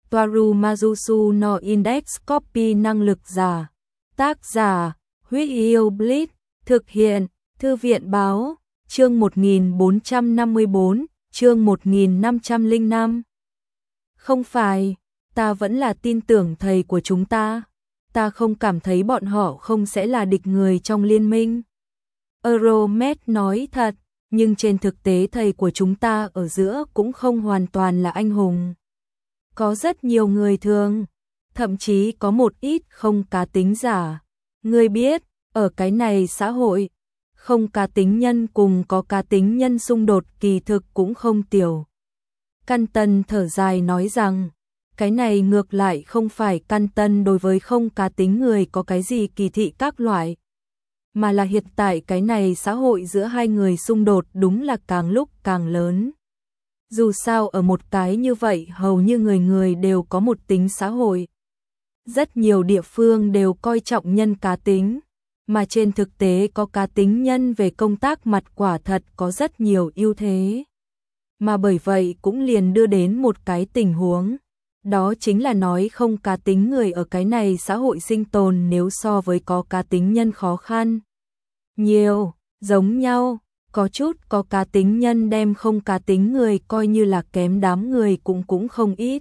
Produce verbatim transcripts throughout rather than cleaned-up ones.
Toaru Majusu no Index Copy năng lực giả. Tác giả, Huyết Yêu Blitz, thực hiện, Thư viện báo, chương một nghìn bốn trăm năm mươi bốn, chương một nghìn năm trăm lẻ năm. Không phải, ta vẫn là tin tưởng thầy của chúng ta. Ta không cảm thấy bọn họ không sẽ là địch người trong liên minh. Euromed nói thật, nhưng trên thực tế thầy của chúng ta ở giữa cũng không hoàn toàn là anh hùng. Có rất nhiều người thường, thậm chí có một ít không cá tính giả. Ngươi biết, ở cái này xã hội, không cá tính nhân cùng có cá tính nhân xung đột kỳ thực cũng không tiểu. Căn Tân thở dài nói rằng, cái này ngược lại không phải Căn Tân đối với không cá tính người có cái gì kỳ thị các loại, mà là hiện tại cái này xã hội giữa hai người xung đột đúng là càng lúc càng lớn. Dù sao ở một cái như vậy hầu như người người đều có một tính xã hội. Rất nhiều địa phương đều coi trọng nhân cá tính, mà trên thực tế có cá tính nhân về công tác mặt quả thật có rất nhiều ưu thế. Mà bởi vậy cũng liền đưa đến một cái tình huống, đó chính là nói không cá tính người ở cái này xã hội sinh tồn nếu so với có cá tính nhân khó khăn. Nhiều, giống nhau, có chút có cá tính nhân đem không cá tính người coi như là kém đám người cũng cũng không ít.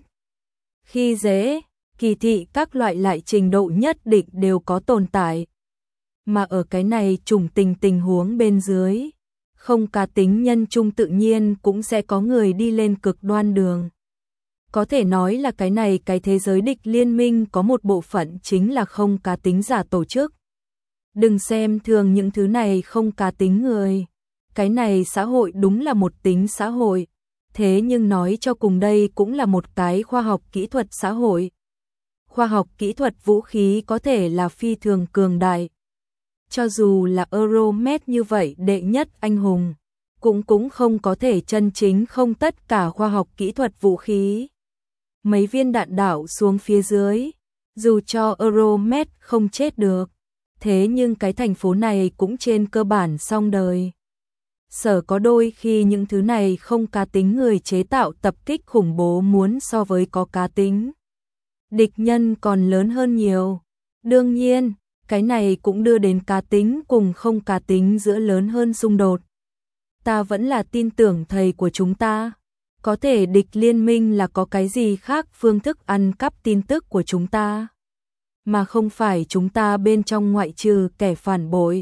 Khi dễ, kỳ thị các loại lại trình độ nhất định đều có tồn tại. Mà ở cái này trùng tình tình huống bên dưới, không cá tính nhân chung tự nhiên cũng sẽ có người đi lên cực đoan đường. Có thể nói là cái này cái thế giới địch liên minh có một bộ phận chính là không cá tính giả tổ chức. Đừng xem thường những thứ này không cá tính người. Cái này xã hội đúng là một tính xã hội. Thế nhưng nói cho cùng đây cũng là một cái khoa học kỹ thuật xã hội. Khoa học kỹ thuật vũ khí có thể là phi thường cường đại. Cho dù là Euromed như vậy đệ nhất anh hùng, cũng cũng không có thể chân chính không tất cả khoa học kỹ thuật vũ khí. Mấy viên đạn đạo xuống phía dưới, dù cho Euromed không chết được, thế nhưng cái thành phố này cũng trên cơ bản xong đời. Sở có đôi khi những thứ này không cá tính người chế tạo tập kích khủng bố muốn so với có cá tính địch nhân còn lớn hơn nhiều. Đương nhiên, cái này cũng đưa đến cá tính cùng không cá tính giữa lớn hơn xung đột. Ta vẫn là tin tưởng thầy của chúng ta. Có thể địch liên minh là có cái gì khác phương thức ăn cắp tin tức của chúng ta, mà không phải chúng ta bên trong ngoại trừ kẻ phản bội.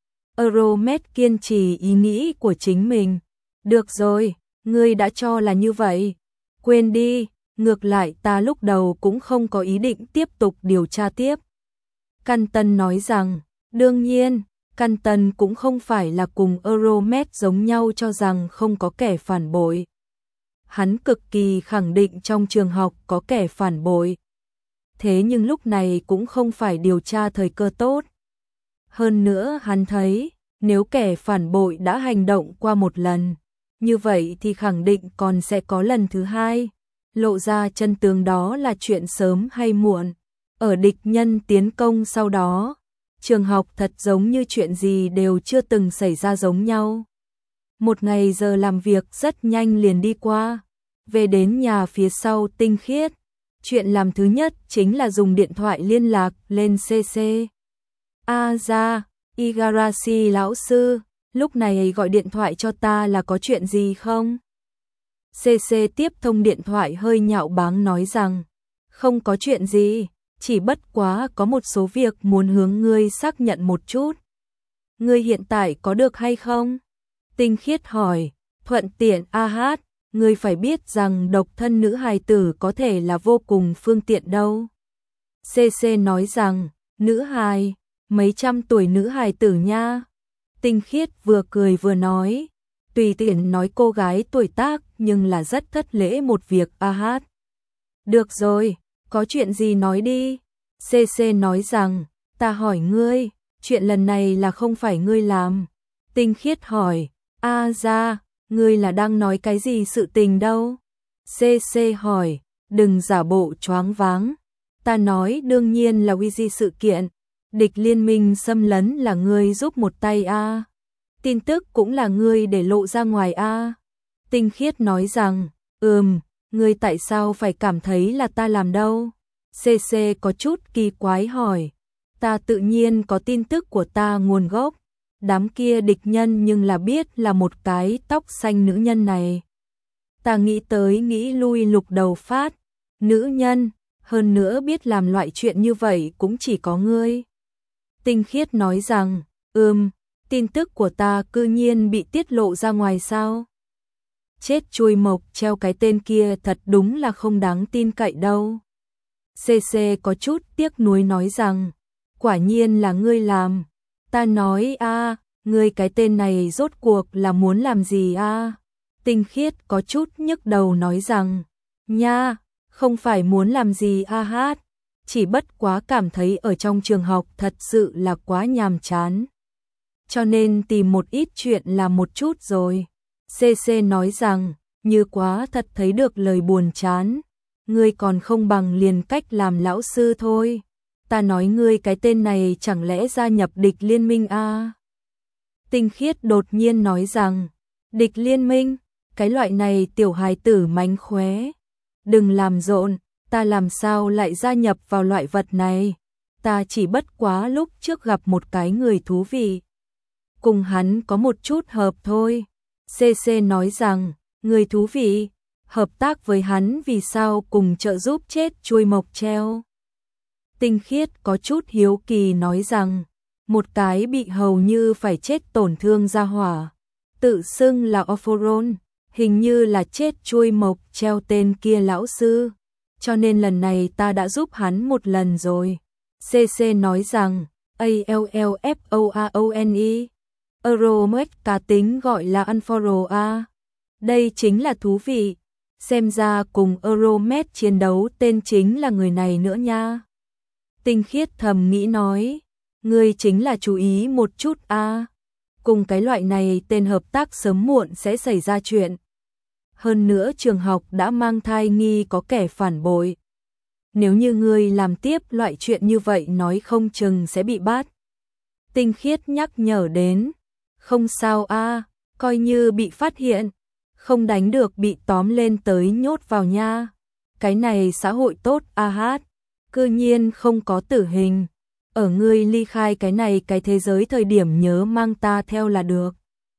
Euromed kiên trì ý nghĩ của chính mình. Được rồi, ngươi đã cho là như vậy. Quên đi, ngược lại ta lúc đầu cũng không có ý định tiếp tục điều tra tiếp. Căn Tân nói rằng, đương nhiên, Căn Tân cũng không phải là cùng Euromed giống nhau cho rằng không có kẻ phản bội. Hắn cực kỳ khẳng định trong trường học có kẻ phản bội. Thế nhưng lúc này cũng không phải điều tra thời cơ tốt. Hơn nữa hắn thấy, nếu kẻ phản bội đã hành động qua một lần, như vậy thì khẳng định còn sẽ có lần thứ hai. Lộ ra chân tướng đó là chuyện sớm hay muộn. Ở địch nhân tiến công sau đó, trường học thật giống như chuyện gì đều chưa từng xảy ra giống nhau. Một ngày giờ làm việc rất nhanh liền đi qua. Về đến nhà phía sau Tinh Khiết, chuyện làm thứ nhất chính là dùng điện thoại liên lạc lên xê xê. A ra, Igarashi lão sư, lúc này gọi điện thoại cho ta là có chuyện gì không? xê xê tiếp thông điện thoại hơi nhạo báng nói rằng, không có chuyện gì, chỉ bất quá có một số việc muốn hướng ngươi xác nhận một chút. Ngươi hiện tại có được hay không? Tinh Khiết hỏi, thuận tiện a hát, ngươi phải biết rằng độc thân nữ hài tử có thể là vô cùng phương tiện đâu. xê xê nói rằng, nữ hài, mấy trăm tuổi nữ hài tử nha. Tinh Khiết vừa cười vừa nói, tùy tiện nói cô gái tuổi tác nhưng là rất thất lễ một việc a hát. Được rồi, có chuyện gì nói đi. xê xê nói rằng, ta hỏi ngươi, chuyện lần này là không phải ngươi làm. Tinh Khiết hỏi, a ra, ngươi là đang nói cái gì sự tình đâu? xê xê hỏi, đừng giả bộ choáng váng. Ta nói đương nhiên là Ouija sự kiện. Địch liên minh xâm lấn là ngươi giúp một tay a. Tin tức cũng là ngươi để lộ ra ngoài a. Tinh Khiết nói rằng, ừm, ngươi tại sao phải cảm thấy là ta làm đâu? xê xê có chút kỳ quái hỏi. Ta tự nhiên có tin tức của ta nguồn gốc. Đám kia địch nhân nhưng là biết là một cái tóc xanh nữ nhân này. Ta nghĩ tới nghĩ lui lục đầu phát. Nữ nhân, hơn nữa biết làm loại chuyện như vậy cũng chỉ có ngươi. Tinh Khiết nói rằng, ừm, tin tức của ta cư nhiên bị tiết lộ ra ngoài sao? Chết chui mộc treo cái tên kia thật đúng là không đáng tin cậy đâu. xê xê có chút tiếc nuối nói rằng, quả nhiên là ngươi làm. Ta nói a, ngươi cái tên này rốt cuộc là muốn làm gì a? Tinh Khiết có chút nhức đầu nói rằng, nha, không phải muốn làm gì a hát, chỉ bất quá cảm thấy ở trong trường học thật sự là quá nhàm chán. Cho nên tìm một ít chuyện làm một chút rồi. xê xê nói rằng, như quá thật thấy được lời buồn chán. Ngươi còn không bằng liền cách làm lão sư thôi. Ta nói ngươi cái tên này chẳng lẽ gia nhập địch liên minh a? Tinh Khiết đột nhiên nói rằng, địch liên minh, cái loại này tiểu hài tử mánh khóe. Đừng làm rộn, ta làm sao lại gia nhập vào loại vật này. Ta chỉ bất quá lúc trước gặp một cái người thú vị. Cùng hắn có một chút hợp thôi. xê xê nói rằng, người thú vị, hợp tác với hắn vì sao cùng trợ giúp chết chui mộc treo. Tinh Khiết có chút hiếu kỳ nói rằng, một cái bị hầu như phải chết tổn thương ra hỏa, tự xưng là Ophoron, hình như là chết chui mộc treo tên kia lão sư, cho nên lần này ta đã giúp hắn một lần rồi. xê xê nói rằng, A L L F O R O N E, Euromed cá tính gọi là Unforo A. Đây chính là thú vị, xem ra cùng Euromed chiến đấu tên chính là người này nữa nha. Tinh Khiết thầm nghĩ nói, ngươi chính là chú ý một chút a, cùng cái loại này tên hợp tác sớm muộn sẽ xảy ra chuyện. Hơn nữa trường học đã mang thai nghi có kẻ phản bội. Nếu như ngươi làm tiếp loại chuyện như vậy nói không chừng sẽ bị bắt. Tinh Khiết nhắc nhở đến, không sao a, coi như bị phát hiện, không đánh được bị tóm lên tới nhốt vào nha. Cái này xã hội tốt a hát, cư nhiên không có tử hình. Ở ngươi ly khai cái này cái thế giới thời điểm nhớ mang ta theo là được.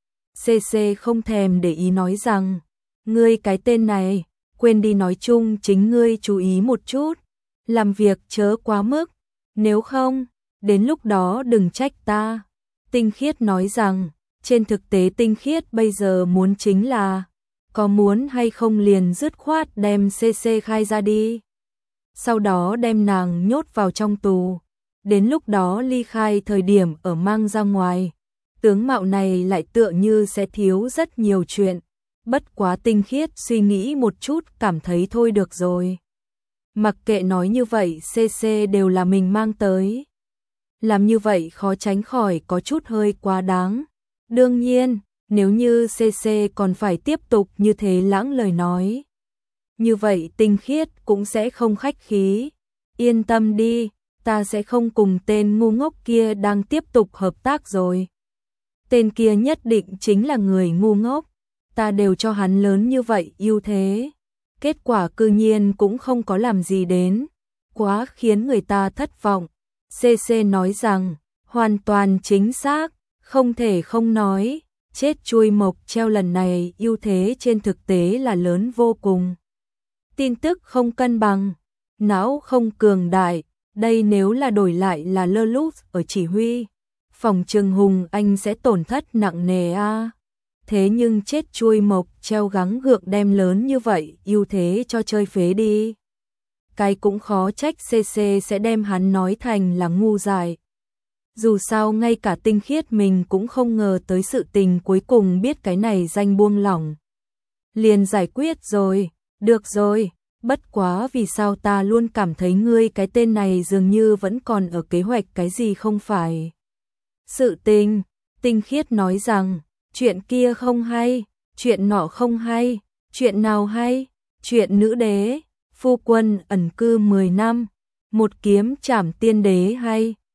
xê xê không thèm để ý nói rằng, ngươi cái tên này, quên đi nói chung chính ngươi chú ý một chút, làm việc chớ quá mức, nếu không, đến lúc đó đừng trách ta. Tinh Khiết nói rằng, trên thực tế Tinh Khiết bây giờ muốn chính là, có muốn hay không liền dứt khoát đem xê xê khai ra đi. Sau đó đem nàng nhốt vào trong tù, đến lúc đó ly khai thời điểm ở mang ra ngoài. Tướng mạo này lại tựa như sẽ thiếu rất nhiều chuyện, bất quá Tinh Khiết suy nghĩ một chút cảm thấy thôi được rồi. Mặc kệ nói như vậy xê xê đều là mình mang tới. Làm như vậy khó tránh khỏi có chút hơi quá đáng. Đương nhiên, nếu như xê xê còn phải tiếp tục như thế lãng lời nói, như vậy Tinh Khiết cũng sẽ không khách khí. Yên tâm đi, ta sẽ không cùng tên ngu ngốc kia đang tiếp tục hợp tác rồi. Tên kia nhất định chính là người ngu ngốc, ta đều cho hắn lớn như vậy ưu thế. Kết quả cư nhiên cũng không có làm gì đến, quá khiến người ta thất vọng. xê xê nói rằng, hoàn toàn chính xác, không thể không nói, chết chui mộc treo lần này ưu thế trên thực tế là lớn vô cùng. Tin tức không cân bằng, não không cường đại, đây nếu là đổi lại là Lơ Lút ở chỉ huy, phòng trừng Hùng Anh sẽ tổn thất nặng nề a. Thế nhưng chết chui mộc treo gắng gượng đem lớn như vậy ưu thế cho chơi phế đi. Cái cũng khó trách xê xê sẽ đem hắn nói thành là ngu dại. Dù sao ngay cả Tinh Khiết mình cũng không ngờ tới sự tình cuối cùng biết cái này danh buông lỏng. Liền giải quyết rồi, được rồi, bất quá vì sao ta luôn cảm thấy ngươi cái tên này dường như vẫn còn ở kế hoạch cái gì không phải. Sự tình, Tinh Khiết nói rằng, chuyện kia không hay, chuyện nọ không hay, chuyện nào hay, chuyện nữ đế, phu quân ẩn cư mười năm, một kiếm trảm tiên đế hay.